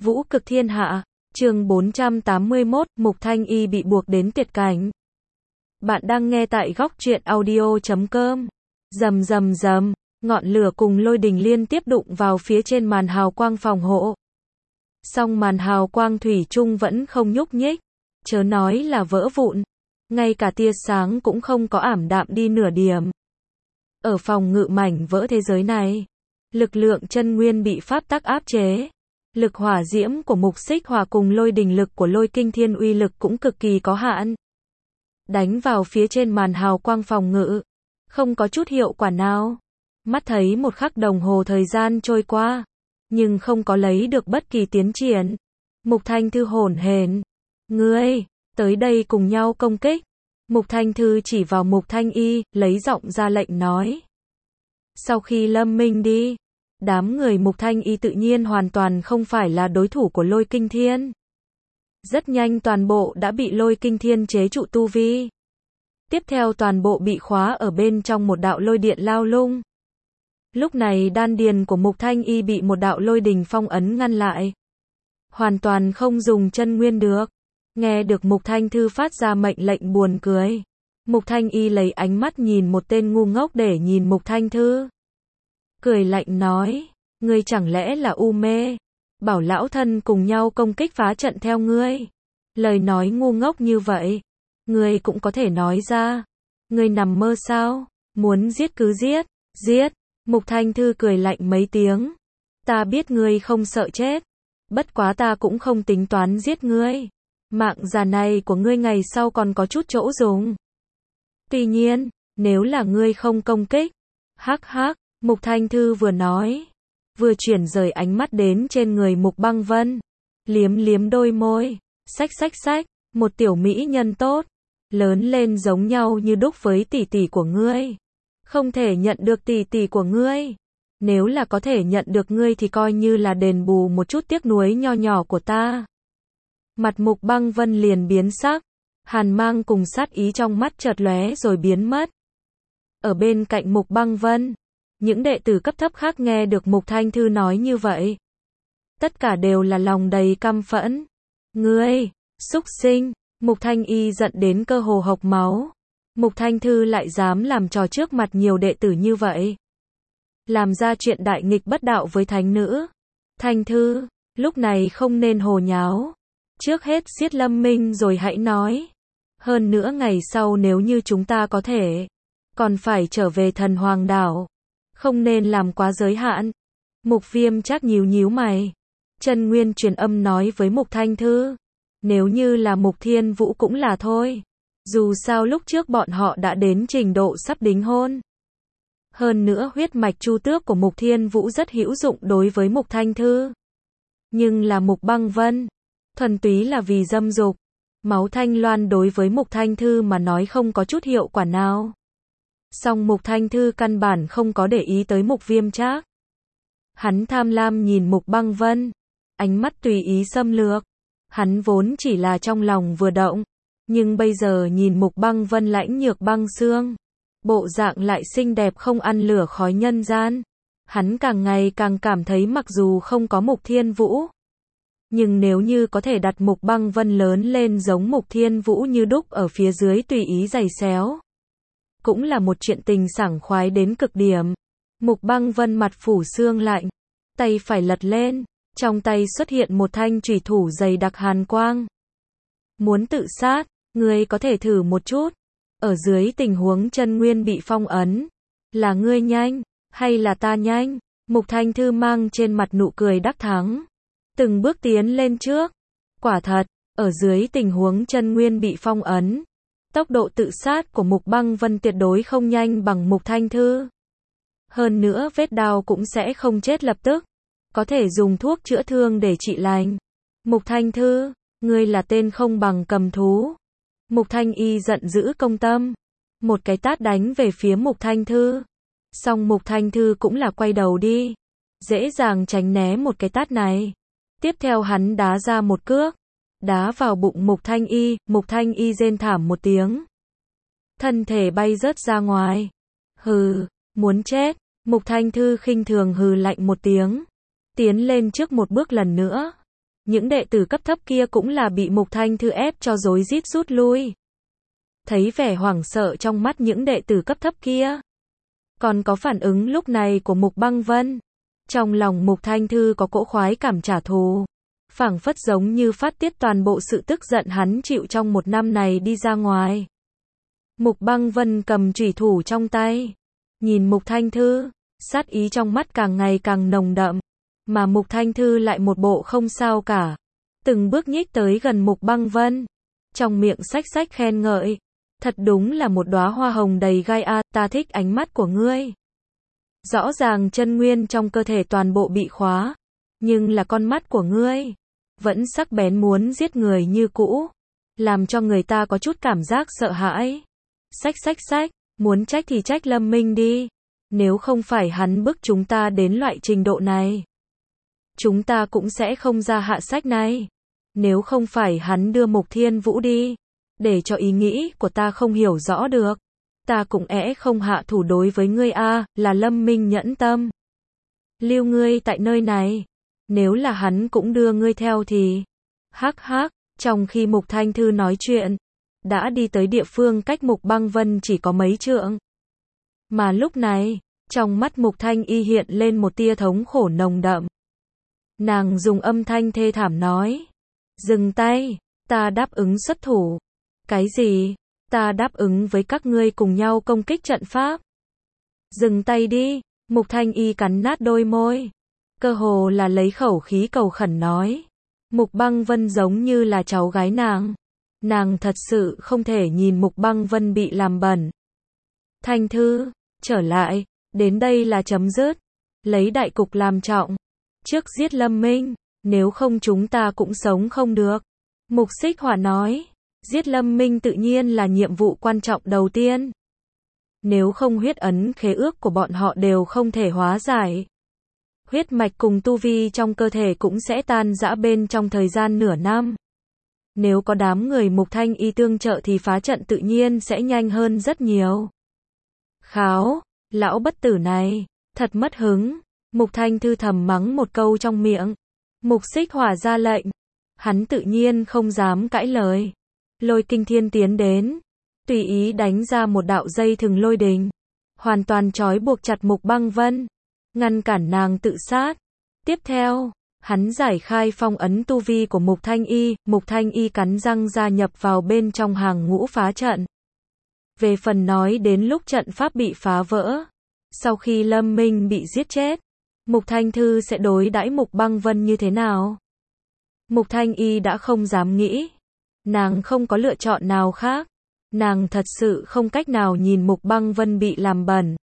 Vũ cực thiên hạ, chương 481, Mục Thanh Y bị buộc đến tuyệt cảnh. Bạn đang nghe tại góc truyện audio.com. Rầm rầm rầm, ngọn lửa cùng lôi đình liên tiếp đụng vào phía trên màn hào quang phòng hộ. Song màn hào quang thủy chung vẫn không nhúc nhích, chớ nói là vỡ vụn, ngay cả tia sáng cũng không có ảm đạm đi nửa điểm. Ở phòng ngự mảnh vỡ thế giới này, lực lượng chân nguyên bị pháp tắc áp chế. Lực hỏa diễm của mục xích hỏa cùng lôi đình lực của lôi kinh thiên uy lực cũng cực kỳ có hạn. Đánh vào phía trên màn hào quang phòng ngự, không có chút hiệu quả nào. Mắt thấy một khắc đồng hồ thời gian trôi qua, nhưng không có lấy được bất kỳ tiến triển. Mục Thanh Thư hổn hển, "Ngươi, tới đây cùng nhau công kích." Mục Thanh Thư chỉ vào Mục Thanh Y, lấy giọng ra lệnh nói. Sau khi Lâm Minh đi, đám người Mục Thanh Y tự nhiên hoàn toàn không phải là đối thủ của lôi kinh thiên. Rất nhanh toàn bộ đã bị lôi kinh thiên chế trụ tu vi. Tiếp theo toàn bộ bị khóa ở bên trong một đạo lôi điện lao lung. Lúc này đan điền của Mục Thanh Y bị một đạo lôi đình phong ấn ngăn lại. Hoàn toàn không dùng chân nguyên được. Nghe được Mục Thanh Thư phát ra mệnh lệnh buồn cười. Mục Thanh Y lấy ánh mắt nhìn một tên ngu ngốc để nhìn Mục Thanh Thư. Cười lạnh nói, ngươi chẳng lẽ là u mê, bảo lão thân cùng nhau công kích phá trận theo ngươi. Lời nói ngu ngốc như vậy, ngươi cũng có thể nói ra. Ngươi nằm mơ sao, muốn giết cứ giết, giết. Mục Thanh Thư cười lạnh mấy tiếng. Ta biết ngươi không sợ chết, bất quá ta cũng không tính toán giết ngươi. Mạng già này của ngươi ngày sau còn có chút chỗ dùng. Tuy nhiên, nếu là ngươi không công kích, hắc hắc. Mục Thanh Thư vừa nói, vừa chuyển rời ánh mắt đến trên người Mục Băng Vân, liếm liếm đôi môi, xách, một tiểu mỹ nhân tốt, lớn lên giống nhau như đúc với tỷ tỷ của ngươi. Không thể nhận được tỷ tỷ của ngươi, nếu là có thể nhận được ngươi thì coi như là đền bù một chút tiếc nuối nho nhỏ của ta. Mặt Mục Băng Vân liền biến sắc, hàn mang cùng sát ý trong mắt chợt lóe rồi biến mất. Ở bên cạnh Mục Băng Vân, những đệ tử cấp thấp khác nghe được Mục Thanh Thư nói như vậy, tất cả đều là lòng đầy căm phẫn. Ngươi, súc sinh! Mục Thanh Y giận đến cơ hồ hộc máu. Mục Thanh Thư lại dám làm trò trước mặt nhiều đệ tử như vậy, làm ra chuyện đại nghịch bất đạo với thánh nữ. Thanh Thư, lúc này không nên hồ nháo. Trước hết giết Lâm Minh rồi hãy nói. Hơn nữa ngày sau nếu như chúng ta có thể, còn phải trở về Thần Hoàng Đảo. Không nên làm quá giới hạn. Mục Viêm Trác nhíu mày. Chân Nguyên truyền âm nói với Mục Thanh Thư. Nếu như là Mục Thiên Vũ cũng là thôi. Dù sao lúc trước bọn họ đã đến trình độ sắp đính hôn. Hơn nữa huyết mạch chu tước của Mục Thiên Vũ rất hữu dụng đối với Mục Thanh Thư. Nhưng là Mục Băng Vân, thuần túy là vì dâm dục. Máu thanh loan đối với Mục Thanh Thư mà nói không có chút hiệu quả nào. Song Mục Thanh Thư căn bản không có để ý tới Mục Viêm Trác. Hắn tham lam nhìn Mục Băng Vân, ánh mắt tùy ý xâm lược. Hắn vốn chỉ là trong lòng vừa động, nhưng bây giờ nhìn Mục Băng Vân lãnh nhược băng xương, bộ dạng lại xinh đẹp không ăn lửa khói nhân gian. Hắn càng ngày càng cảm thấy mặc dù không có Mục Thiên Vũ, nhưng nếu như có thể đặt Mục Băng Vân lớn lên giống Mục Thiên Vũ như đúc ở phía dưới tùy ý giày xéo, cũng là một chuyện tình sảng khoái đến cực điểm. Mục Băng Vân mặt phủ xương lạnh, tay phải lật lên, trong tay xuất hiện một thanh chủy thủ dày đặc hàn quang. Muốn tự sát, ngươi có thể thử một chút. Ở dưới tình huống chân nguyên bị phong ấn, là ngươi nhanh, hay là ta nhanh? Mục Thanh Thư mang trên mặt nụ cười đắc thắng, từng bước tiến lên trước. Quả thật, ở dưới tình huống chân nguyên bị phong ấn, tốc độ tự sát của Mục Băng Vân tuyệt đối không nhanh bằng Mục Thanh Thư. Hơn nữa vết đao cũng sẽ không chết lập tức, có thể dùng thuốc chữa thương để trị lành. Mục Thanh Thư, ngươi là tên không bằng cầm thú. Mục Thanh Y giận dữ công tâm, một cái tát đánh về phía Mục Thanh Thư. Song Mục Thanh Thư cũng là quay đầu đi, dễ dàng tránh né một cái tát này. Tiếp theo hắn đá ra một cước, đá vào bụng Mục Thanh Y. Mục Thanh Y rên thảm một tiếng, thân thể bay rớt ra ngoài. Hừ, muốn chết. Mục Thanh Thư khinh thường hừ lạnh một tiếng, tiến lên trước một bước lần nữa. Những đệ tử cấp thấp kia cũng là bị Mục Thanh Thư ép cho rối rít rút lui. Thấy vẻ hoảng sợ trong mắt những đệ tử cấp thấp kia, còn có phản ứng lúc này của Mục Băng Vân, trong lòng Mục Thanh Thư có cỗ khoái cảm trả thù, phảng phất giống như phát tiết toàn bộ sự tức giận hắn chịu trong một năm này đi ra ngoài. Mục Băng Vân cầm chủy thủ trong tay, nhìn Mục Thanh Thư, sát ý trong mắt càng ngày càng nồng đậm, mà Mục Thanh Thư lại một bộ không sao cả, từng bước nhích tới gần Mục Băng Vân, trong miệng xách xách khen ngợi, thật đúng là một đóa hoa hồng đầy gai a, ta thích ánh mắt của ngươi. Rõ ràng chân nguyên trong cơ thể toàn bộ bị khóa, nhưng là con mắt của ngươi vẫn sắc bén muốn giết người như cũ, làm cho người ta có chút cảm giác sợ hãi. Xách xách xách, muốn trách thì trách Lâm Minh đi, nếu không phải hắn bức chúng ta đến loại trình độ này, chúng ta cũng sẽ không ra hạ sách này. Nếu không phải hắn đưa Mục Thiên Vũ đi, để cho ý nghĩ của ta không hiểu rõ được, ta cũng không hạ thủ đối với ngươi a, là Lâm Minh nhẫn tâm lưu ngươi tại nơi này, nếu là hắn cũng đưa ngươi theo thì, hắc hắc. Trong khi Mục Thanh Thư nói chuyện, đã đi tới địa phương cách Mục Băng Vân chỉ có mấy trượng. Mà lúc này, trong mắt Mục Thanh Y hiện lên một tia thống khổ nồng đậm. Nàng dùng âm thanh thê thảm nói, dừng tay, ta đáp ứng xuất thủ. Cái gì? Ta đáp ứng với các ngươi cùng nhau công kích trận pháp. Dừng tay đi, Mục Thanh Y cắn nát đôi môi, cơ hồ là lấy khẩu khí cầu khẩn nói. Mục Băng Vân giống như là cháu gái nàng thật sự không thể nhìn Mục Băng Vân bị làm bẩn. Thanh Thư, trở lại, đến đây là chấm dứt, lấy đại cục làm trọng, trước giết Lâm Minh, nếu không chúng ta cũng sống không được. Mục Xích Hỏa nói, giết Lâm Minh tự nhiên là nhiệm vụ quan trọng đầu tiên. Nếu không huyết ấn khế ước của bọn họ đều không thể hóa giải. Huyết mạch cùng tu vi trong cơ thể cũng sẽ tan rã bên trong thời gian nửa năm. Nếu có đám người Mục Thanh Y tương trợ thì phá trận tự nhiên sẽ nhanh hơn rất nhiều. Kháo, lão bất tử này, thật mất hứng. Mục Thanh Thư thầm mắng một câu trong miệng. Mục Xích Hỏa ra lệnh, hắn tự nhiên không dám cãi lời. Lôi Kinh Thiên tiến đến, tùy ý đánh ra một đạo dây thừng lôi đình, hoàn toàn trói buộc chặt Mục Băng Vân, ngăn cản nàng tự sát. Tiếp theo, hắn giải khai phong ấn tu vi của Mục Thanh Y cắn răng gia nhập vào bên trong hàng ngũ phá trận. Về phần nói đến lúc trận pháp bị phá vỡ, sau khi Lâm Minh bị giết chết, Mục Thanh Thư sẽ đối đãi Mục Băng Vân như thế nào? Mục Thanh Y đã không dám nghĩ, nàng không có lựa chọn nào khác, nàng thật sự không cách nào nhìn Mục Băng Vân bị làm bẩn.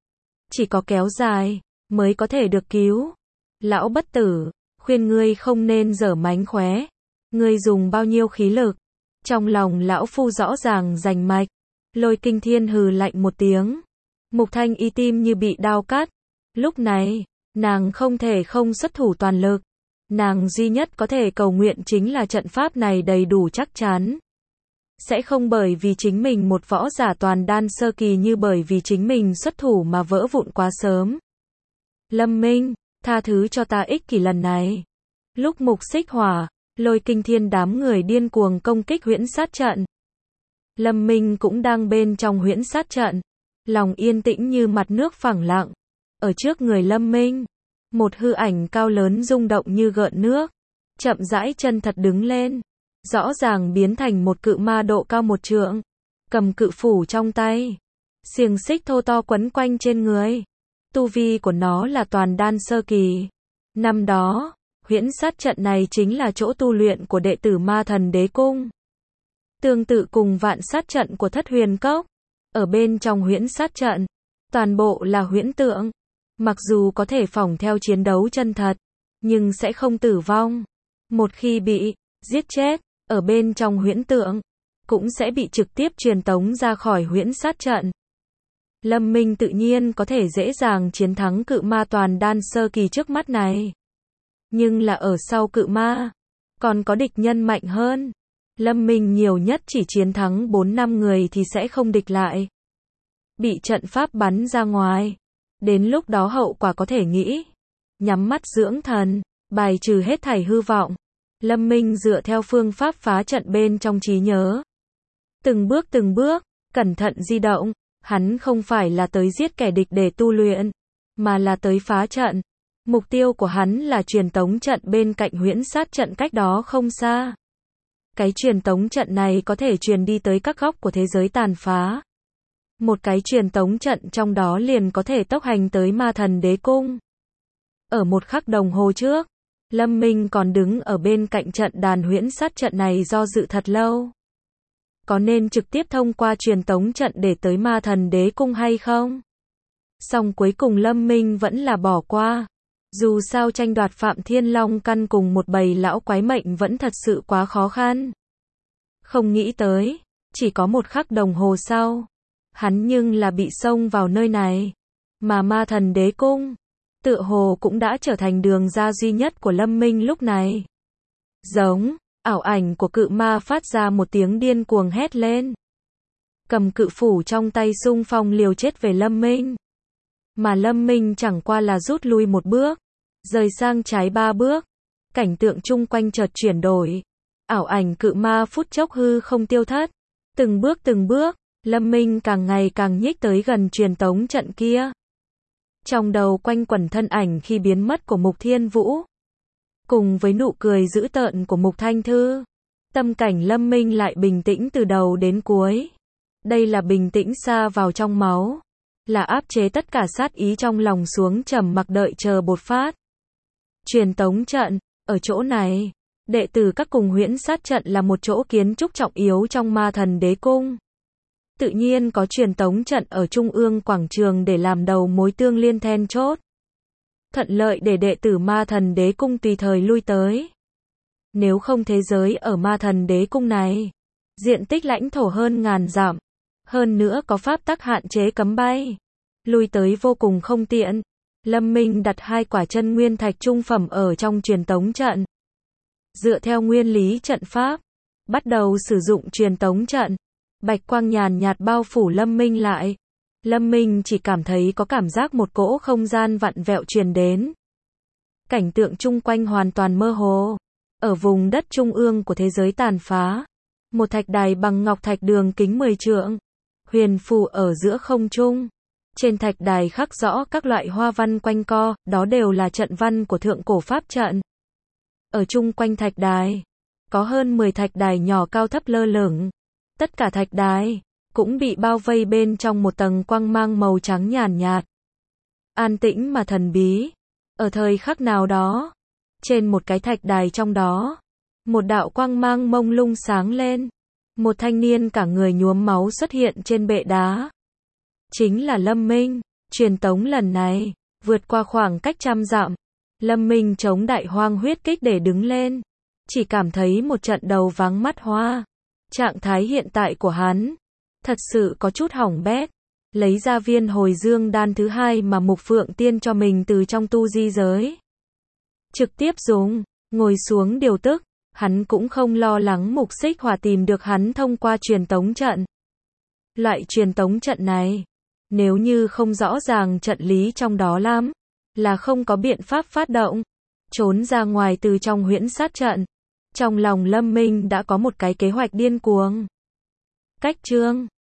Chỉ có kéo dài, mới có thể được cứu. Lão bất tử, khuyên ngươi không nên giở mánh khóe. Ngươi dùng bao nhiêu khí lực? Trong lòng lão phu rõ ràng rành mạch. Lôi Kinh Thiên hừ lạnh một tiếng. Mục Thanh Y tim như bị đao cắt. Lúc này, nàng không thể không xuất thủ toàn lực. Nàng duy nhất có thể cầu nguyện chính là trận pháp này đầy đủ chắc chắn. Sẽ không bởi vì chính mình một võ giả toàn đan sơ kỳ như bởi vì chính mình xuất thủ mà vỡ vụn quá sớm. Lâm Minh, tha thứ cho ta ích kỷ lần này. Lúc Mục Xích Hỏa, Lôi Kinh Thiên đám người điên cuồng công kích huyễn sát trận, Lâm Minh cũng đang bên trong huyễn sát trận, lòng yên tĩnh như mặt nước phẳng lặng. Ở trước người Lâm Minh, một hư ảnh cao lớn rung động như gợn nước, chậm rãi chân thật đứng lên, rõ ràng biến thành một cự ma độ cao 1 trượng, cầm cự phủ trong tay, xiềng xích thô to quấn quanh trên người. Tu vi của nó là toàn đan sơ kỳ. Năm đó, huyễn sát trận này chính là chỗ tu luyện của đệ tử Ma Thần Đế Cung. Tương tự cùng vạn sát trận của Thất Huyền Cốc. Ở bên trong huyễn sát trận, toàn bộ là huyễn tượng. Mặc dù có thể phỏng theo chiến đấu chân thật, nhưng sẽ không tử vong. Một khi bị giết chết, ở bên trong huyễn tượng, cũng sẽ bị trực tiếp truyền tống ra khỏi huyễn sát trận. Lâm Minh tự nhiên có thể dễ dàng chiến thắng cự ma toàn đan sơ kỳ trước mắt này. Nhưng là ở sau cự ma, còn có địch nhân mạnh hơn. Lâm Minh nhiều nhất chỉ chiến thắng 4-5 người thì sẽ không địch lại. Bị trận pháp bắn ra ngoài. Đến lúc đó hậu quả có thể nghĩ. Nhắm mắt dưỡng thần, bài trừ hết thảy hư vọng. Lâm Minh dựa theo phương pháp phá trận bên trong trí nhớ. Từng bước, cẩn thận di động, hắn không phải là tới giết kẻ địch để tu luyện, mà là tới phá trận. Mục tiêu của hắn là truyền tống trận bên cạnh huyễn sát trận cách đó không xa. Cái truyền tống trận này có thể truyền đi tới các góc của thế giới tàn phá. Một cái truyền tống trận trong đó liền có thể tốc hành tới Ma Thần Đế Cung. Ở một khắc đồng hồ trước, Lâm Minh còn đứng ở bên cạnh trận đàn huyễn sát trận này do dự thật lâu. Có nên trực tiếp thông qua truyền tống trận để tới Ma Thần Đế Cung hay không? Song cuối cùng Lâm Minh vẫn là bỏ qua. Dù sao tranh đoạt Phạm Thiên Long căn cùng một bầy lão quái mệnh vẫn thật sự quá khó khăn. Không nghĩ tới, chỉ có một khắc đồng hồ sau, hắn nhưng là bị xông vào nơi này. Mà Ma Thần Đế Cung, tựa hồ cũng đã trở thành đường ra duy nhất của Lâm Minh lúc này. Giống, ảo ảnh của cự ma phát ra một tiếng điên cuồng hét lên. Cầm cự phủ trong tay xung phong liều chết về Lâm Minh. Mà Lâm Minh chẳng qua là rút lui một bước, rời sang trái 3 bước. Cảnh tượng chung quanh chợt chuyển đổi. Ảo ảnh cự ma phút chốc hư không tiêu thất. Từng bước, Lâm Minh càng ngày càng nhích tới gần truyền tống trận kia. Trong đầu quanh quẩn thân ảnh khi biến mất của Mục Thiên Vũ. Cùng với nụ cười dữ tợn của Mục Thanh Thư. Tâm cảnh Lâm Minh lại bình tĩnh từ đầu đến cuối. Đây là bình tĩnh xa vào trong máu. Là áp chế tất cả sát ý trong lòng xuống trầm mặc đợi chờ bột phát. Truyền tống trận, ở chỗ này, đệ tử các cùng huyễn sát trận là một chỗ kiến trúc trọng yếu trong Ma Thần Đế Cung. Tự nhiên có truyền tống trận ở trung ương quảng trường để làm đầu mối tương liên then chốt. Thuận lợi để đệ tử Ma Thần Đế Cung tùy thời lui tới. Nếu không thế giới ở Ma Thần Đế Cung này, diện tích lãnh thổ hơn 1000 dặm. Hơn nữa có pháp tắc hạn chế cấm bay. Lui tới vô cùng không tiện. Lâm Minh đặt 2 quả chân nguyên thạch trung phẩm ở trong truyền tống trận. Dựa theo nguyên lý trận pháp, bắt đầu sử dụng truyền tống trận. Bạch quang nhàn nhạt bao phủ Lâm Minh lại. Lâm Minh chỉ cảm thấy có cảm giác một cỗ không gian vặn vẹo truyền đến. Cảnh tượng chung quanh hoàn toàn mơ hồ. Ở vùng đất trung ương của thế giới tàn phá, một thạch đài bằng ngọc thạch đường kính 10 trượng, huyền phù ở giữa không trung. Trên thạch đài khắc rõ các loại hoa văn quanh co, đó đều là trận văn của thượng cổ pháp trận. Ở chung quanh thạch đài, có hơn 10 thạch đài nhỏ cao thấp lơ lửng. Tất cả thạch đài cũng bị bao vây bên trong một tầng quang mang màu trắng nhàn nhạt. An tĩnh mà thần bí. Ở thời khắc nào đó, trên một cái thạch đài trong đó, một đạo quang mang mông lung sáng lên. Một thanh niên cả người nhuốm máu xuất hiện trên bệ đá. Chính là Lâm Minh. Truyền tống lần này, vượt qua khoảng cách 100 dặm. Lâm Minh chống đại hoang huyết kích để đứng lên. Chỉ cảm thấy một trận đầu váng mắt hoa. Trạng thái hiện tại của hắn, thật sự có chút hỏng bét. Lấy ra viên hồi dương đan thứ 2 mà Mục Phượng Tiên cho mình từ trong tu di giới. Trực tiếp dùng, ngồi xuống điều tức. Hắn cũng không lo lắng Mục Xích Hỏa tìm được hắn thông qua truyền tống trận. Loại truyền tống trận này, nếu như không rõ ràng trận lý trong đó lắm, là không có biện pháp phát động. Trốn ra ngoài từ trong huyễn sát trận. Trong lòng Lâm Minh đã có một cái kế hoạch điên cuồng. Cách chương